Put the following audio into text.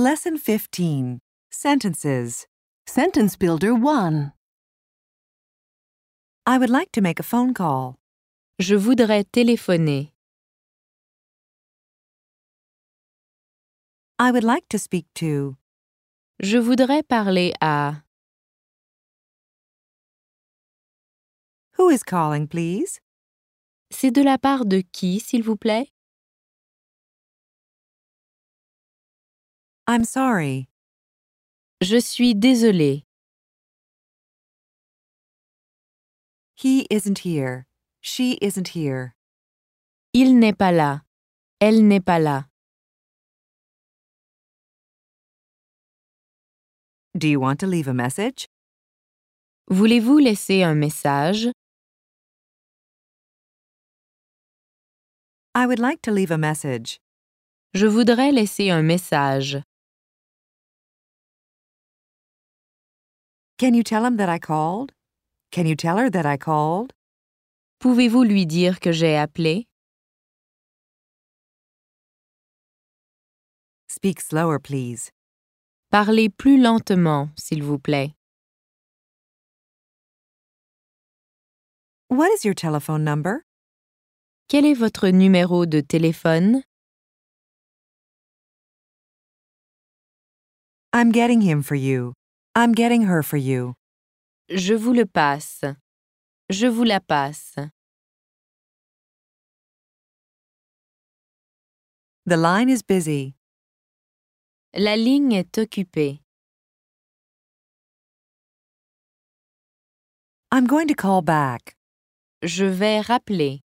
Lesson 15. Sentences. Sentence Builder 1. I would like to make a phone call. Je voudrais téléphoner. I would like to speak to. Je voudrais parler à. Who is calling, please? C'est de la part de qui, s'il vous plaît? I'm sorry. Je suis désolée. He isn't here. She isn't here. Il n'est pas là. Elle n'est pas là. Do you want to leave a message? Voulez-vous laisser un message? I would like to leave a message. Je voudrais laisser un message. Can you tell him that I called? Can you tell her that I called? Pouvez-vous lui dire que j'ai appelé? Speak slower, please. Parlez plus lentement, s'il vous plaît. What is your telephone number? Quel est votre numéro de téléphone? I'm getting him for you. I'm getting her for you. Je vous le passe. Je vous la passe. The line is busy. La ligne est occupée. I'm going to call back. Je vais rappeler.